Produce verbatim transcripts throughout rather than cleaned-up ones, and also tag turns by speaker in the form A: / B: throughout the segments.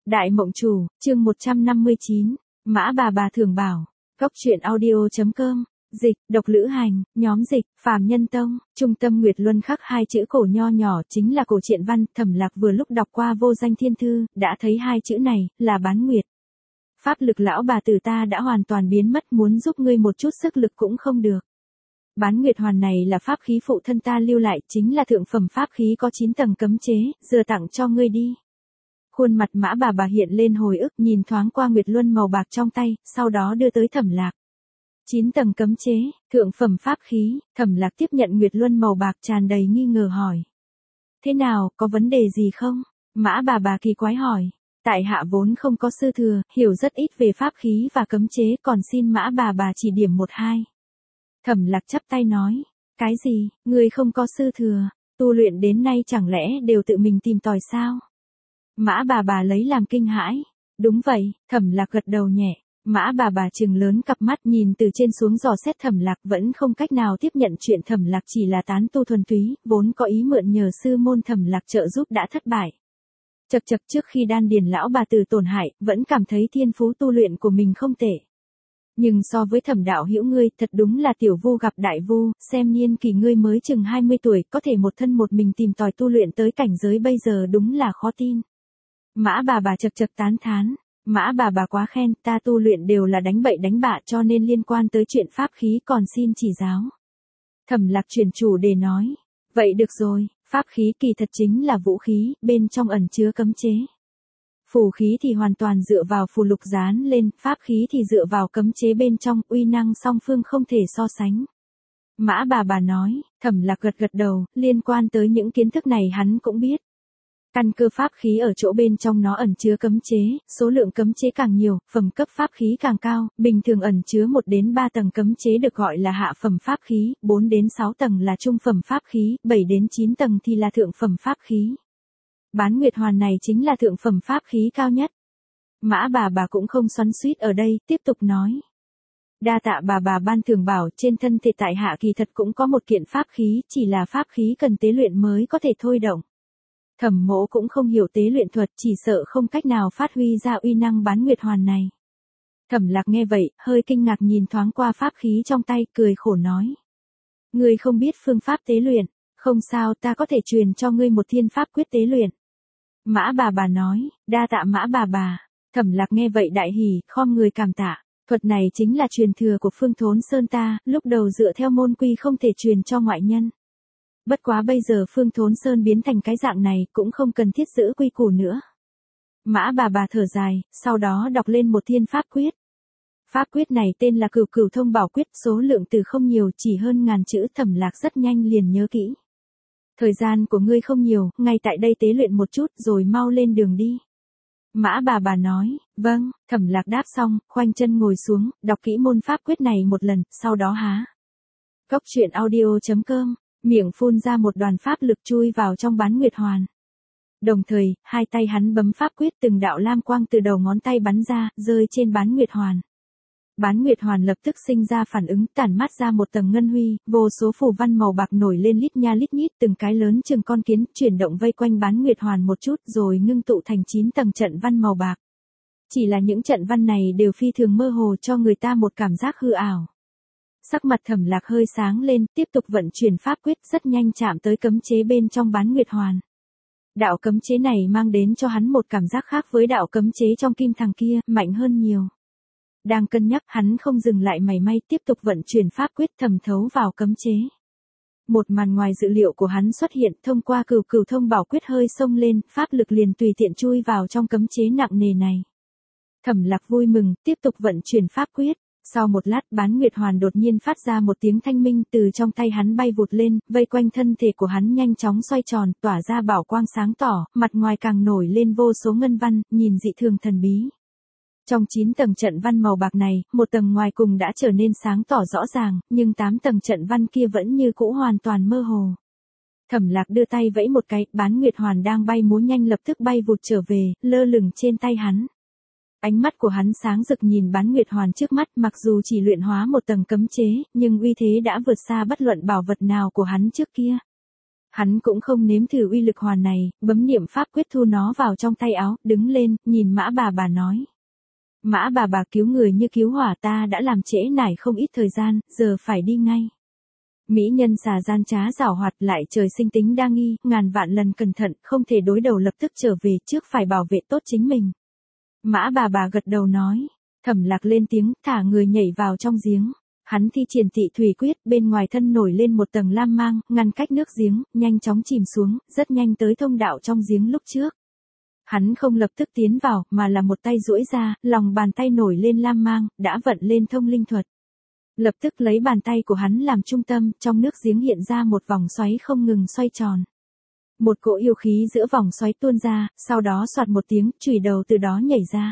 A: Đại Mộng Chủ, chương một trăm năm mươi chín, Mã Bà Bà Thường Bảo, Cốc truyện audio.com, dịch, độc lữ hành, nhóm dịch, Phàm Nhân Tông, trung tâm Nguyệt Luân khắc hai chữ cổ nho nhỏ chính là cổ truyện văn. Thẩm Lạc vừa lúc đọc qua Vô Danh Thiên Thư, đã thấy hai chữ này, là bán nguyệt. Pháp lực lão bà tử ta đã hoàn toàn biến mất, muốn giúp ngươi một chút sức lực cũng không được. Bán nguyệt hoàn này là pháp khí phụ thân ta lưu lại, chính là thượng phẩm pháp khí có chín tầng cấm chế, giờ tặng cho ngươi đi. Khuôn mặt Mã Bà Bà hiện lên hồi ức, nhìn thoáng qua Nguyệt Luân màu bạc trong tay, sau đó đưa tới Thẩm Lạc. Chín tầng cấm chế, thượng phẩm pháp khí. Thẩm Lạc tiếp nhận Nguyệt Luân màu bạc, tràn đầy nghi ngờ hỏi. Thế nào, có vấn đề gì không? Mã Bà Bà kỳ quái hỏi. Tại hạ vốn không có sư thừa, hiểu rất ít về pháp khí và cấm chế, còn xin Mã Bà Bà chỉ điểm một hai. Thẩm Lạc chắp tay nói. Cái gì, ngươi không có sư thừa, tu luyện đến nay chẳng lẽ đều tự mình tìm tòi sao? Mã Bà Bà lấy làm kinh hãi. Đúng vậy, Thẩm Lạc gật đầu nhẹ. Mã Bà Bà trừng lớn cặp mắt, nhìn từ trên xuống dò xét Thẩm Lạc, vẫn không cách nào tiếp nhận chuyện Thẩm Lạc chỉ là tán tu thuần túy, vốn có ý mượn nhờ sư môn Thẩm Lạc trợ giúp đã thất bại. Chậc chậc, trước khi đan điền lão bà tử tổn hại, vẫn cảm thấy thiên phú tu luyện của mình không tệ. Nhưng so với Thẩm đạo hữu ngươi, thật đúng là tiểu vu gặp đại vu, xem niên kỳ ngươi mới chừng hai mươi tuổi, có thể một thân một mình tìm tòi tu luyện tới cảnh giới bây giờ đúng là khó tin. Mã Bà Bà chậc chậc tán thán. Mã Bà Bà quá khen, ta tu luyện đều là đánh bậy đánh bạ, cho nên liên quan tới chuyện pháp khí còn xin chỉ giáo. Thẩm Lạc chuyển chủ đề nói. Vậy được rồi, pháp khí kỳ thật chính là vũ khí, bên trong ẩn chứa cấm chế. Phù khí thì hoàn toàn dựa vào phù lục dán lên, pháp khí thì dựa vào cấm chế bên trong, uy năng song phương không thể so sánh. Mã Bà Bà nói. Thẩm Lạc gật gật đầu, liên quan tới những kiến thức này hắn cũng biết. Căn cơ pháp khí ở chỗ bên trong nó ẩn chứa cấm chế, số lượng cấm chế càng nhiều, phẩm cấp pháp khí càng cao, bình thường ẩn chứa một đến ba tầng cấm chế được gọi là hạ phẩm pháp khí, bốn đến sáu tầng là trung phẩm pháp khí, bảy đến chín tầng thì là thượng phẩm pháp khí. Bán nguyệt hoàn này chính là thượng phẩm pháp khí cao nhất. Mã Bà Bà cũng không xoắn xuýt ở đây, tiếp tục nói. Đa tạ bà bà ban thường bảo, trên thân thể tại hạ kỳ thật cũng có một kiện pháp khí, chỉ là pháp khí cần tế luyện mới có thể thôi động. Thẩm Mỗ cũng không hiểu tế luyện thuật, chỉ sợ không cách nào phát huy ra uy năng bán nguyệt hoàn này. Thẩm Lạc nghe vậy, hơi kinh ngạc nhìn thoáng qua pháp khí trong tay, cười khổ nói. Ngươi không biết phương pháp tế luyện, không sao, ta có thể truyền cho ngươi một thiên pháp quyết tế luyện. Mã Bà Bà nói. Đa tạ Mã Bà Bà. Thẩm Lạc nghe vậy đại hỉ, khom người cảm tạ. Thuật này chính là truyền thừa của Phương Thốn Sơn ta, lúc đầu dựa theo môn quy không thể truyền cho ngoại nhân. Bất quá bây giờ Phương Thốn Sơn biến thành cái dạng này, cũng không cần thiết giữ quy củ nữa. Mã Bà Bà thở dài, sau đó đọc lên một thiên pháp quyết. Pháp quyết này tên là Cửu Cửu Thông Bảo Quyết, số lượng từ không nhiều, chỉ hơn ngàn chữ. Thẩm Lạc rất nhanh liền nhớ kỹ. Thời gian của ngươi không nhiều, ngay tại đây tế luyện một chút rồi mau lên đường đi. Mã Bà Bà nói. Vâng. Thẩm Lạc đáp xong, khoanh chân ngồi xuống, đọc kỹ môn pháp quyết này một lần, sau đó há. Cốc truyện audio.com, miệng phun ra một đoàn pháp lực chui vào trong bán nguyệt hoàn. Đồng thời, hai tay hắn bấm pháp quyết, từng đạo lam quang từ đầu ngón tay bắn ra, rơi trên bán nguyệt hoàn. Bán nguyệt hoàn lập tức sinh ra phản ứng, tản mát ra một tầng ngân huy, vô số phù văn màu bạc nổi lên lít nha lít nhít, từng cái lớn chừng con kiến, chuyển động vây quanh bán nguyệt hoàn một chút rồi ngưng tụ thành chín tầng trận văn màu bạc. Chỉ là những trận văn này đều phi thường mơ hồ, cho người ta một cảm giác hư ảo. Sắc mặt Thẩm Lạc hơi sáng lên, tiếp tục vận chuyển pháp quyết, rất nhanh chạm tới cấm chế bên trong bán nguyệt hoàn. Đạo cấm chế này mang đến cho hắn một cảm giác khác với đạo cấm chế trong kim thằng kia, mạnh hơn nhiều. Đang cân nhắc, hắn không dừng lại mảy may, tiếp tục vận chuyển pháp quyết thẩm thấu vào cấm chế. Một màn ngoài dự liệu của hắn xuất hiện, thông qua Cửu Cửu Thông Bảo Quyết hơi xông lên, pháp lực liền tùy tiện chui vào trong cấm chế nặng nề này. Thẩm Lạc vui mừng, tiếp tục vận chuyển pháp quyết. Sau một lát, bán nguyệt hoàn đột nhiên phát ra một tiếng thanh minh, từ trong tay hắn bay vụt lên, vây quanh thân thể của hắn nhanh chóng xoay tròn, tỏa ra bảo quang sáng tỏ, mặt ngoài càng nổi lên vô số ngân văn, nhìn dị thường thần bí. Trong chín tầng trận văn màu bạc này, một tầng ngoài cùng đã trở nên sáng tỏ rõ ràng, nhưng tám tầng trận văn kia vẫn như cũ hoàn toàn mơ hồ. Thẩm Lạc đưa tay vẫy một cái, bán nguyệt hoàn đang bay múa nhanh lập tức bay vụt trở về, lơ lửng trên tay hắn. Ánh mắt của hắn sáng rực nhìn bán nguyệt hoàn trước mắt, mặc dù chỉ luyện hóa một tầng cấm chế, nhưng uy thế đã vượt xa bất luận bảo vật nào của hắn trước kia. Hắn cũng không nếm thử uy lực hoàn này, bấm niệm pháp quyết thu nó vào trong tay áo, đứng lên, nhìn Mã bà bà nói. Mã bà bà cứu người như cứu hỏa, ta đã làm trễ nải không ít thời gian, giờ phải đi ngay. Mỹ nhân xà gian trá giảo hoạt, lại trời sinh tính đa nghi, ngàn vạn lần cẩn thận, không thể đối đầu lập tức trở về, trước phải bảo vệ tốt chính mình. Mã bà bà gật đầu nói. Thẩm Lạc lên tiếng, thả người nhảy vào trong giếng. Hắn thi triển tị thủy quyết, bên ngoài thân nổi lên một tầng lam mang, ngăn cách nước giếng, nhanh chóng chìm xuống, rất nhanh tới thông đạo trong giếng lúc trước. Hắn không lập tức tiến vào, mà là một tay duỗi ra, lòng bàn tay nổi lên lam mang, đã vận lên thông linh thuật. Lập tức lấy bàn tay của hắn làm trung tâm, trong nước giếng hiện ra một vòng xoáy không ngừng xoay tròn. Một cỗ yêu khí giữa vòng xoáy tuôn ra, sau đó soạt một tiếng, chùy đầu từ đó nhảy ra.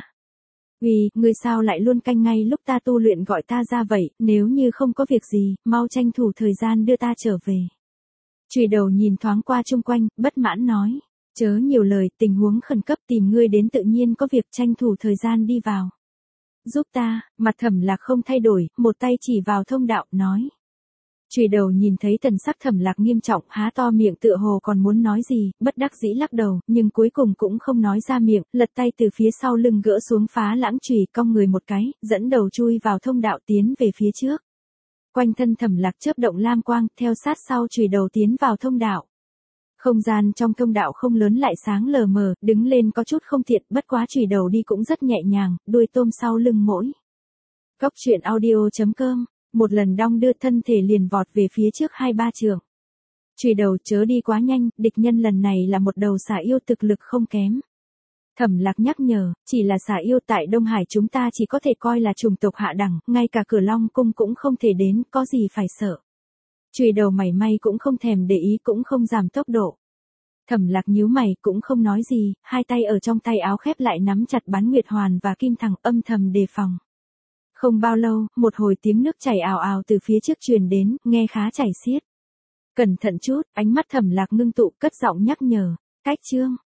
A: Uy, ngươi sao lại luôn canh ngay lúc ta tu luyện gọi ta ra vậy, nếu như không có việc gì, mau tranh thủ thời gian đưa ta trở về. Chùy đầu nhìn thoáng qua chung quanh, bất mãn nói. Chớ nhiều lời, tình huống khẩn cấp tìm ngươi đến tự nhiên có việc, tranh thủ thời gian đi vào. Giúp ta, mặt Thẩm Lạc không thay đổi, một tay chỉ vào thông đạo, nói. Chùy đầu nhìn thấy thần sắc Thẩm Lạc nghiêm trọng, há to miệng tựa hồ còn muốn nói gì, bất đắc dĩ lắc đầu, nhưng cuối cùng cũng không nói ra miệng, lật tay từ phía sau lưng gỡ xuống phá lãng chùy, cong người một cái, dẫn đầu chui vào thông đạo tiến về phía trước. Quanh thân Thẩm Lạc chớp động lam quang, theo sát sau chùy đầu tiến vào thông đạo. Không gian trong thông đạo không lớn lại sáng lờ mờ, đứng lên có chút không tiện, bất quá chùy đầu đi cũng rất nhẹ nhàng, đuôi tôm sau lưng mỗi. Góc truyện audio chấm com, một lần đong đưa thân thể liền vọt về phía trước hai ba trượng. Chùy đầu chớ đi quá nhanh, địch nhân lần này là một đầu xà yêu thực lực không kém. Thẩm Lạc nhắc nhở, chỉ là xà yêu tại Đông Hải chúng ta chỉ có thể coi là chủng tộc hạ đẳng, ngay cả Cửa Long cung cũng không thể đến, có gì phải sợ. Chùy đầu mảy may cũng không thèm để ý, cũng không giảm tốc độ. Thẩm Lạc nhíu mày cũng không nói gì, hai tay ở trong tay áo khép lại nắm chặt Bán Nguyệt Hoàn và Kim Thằng, âm thầm đề phòng. Không bao lâu, một hồi tiếng nước chảy ào ào từ phía trước truyền đến, nghe khá chảy xiết. Cẩn thận chút, ánh mắt Thẩm Lạc ngưng tụ, cất giọng nhắc nhở. Cách chương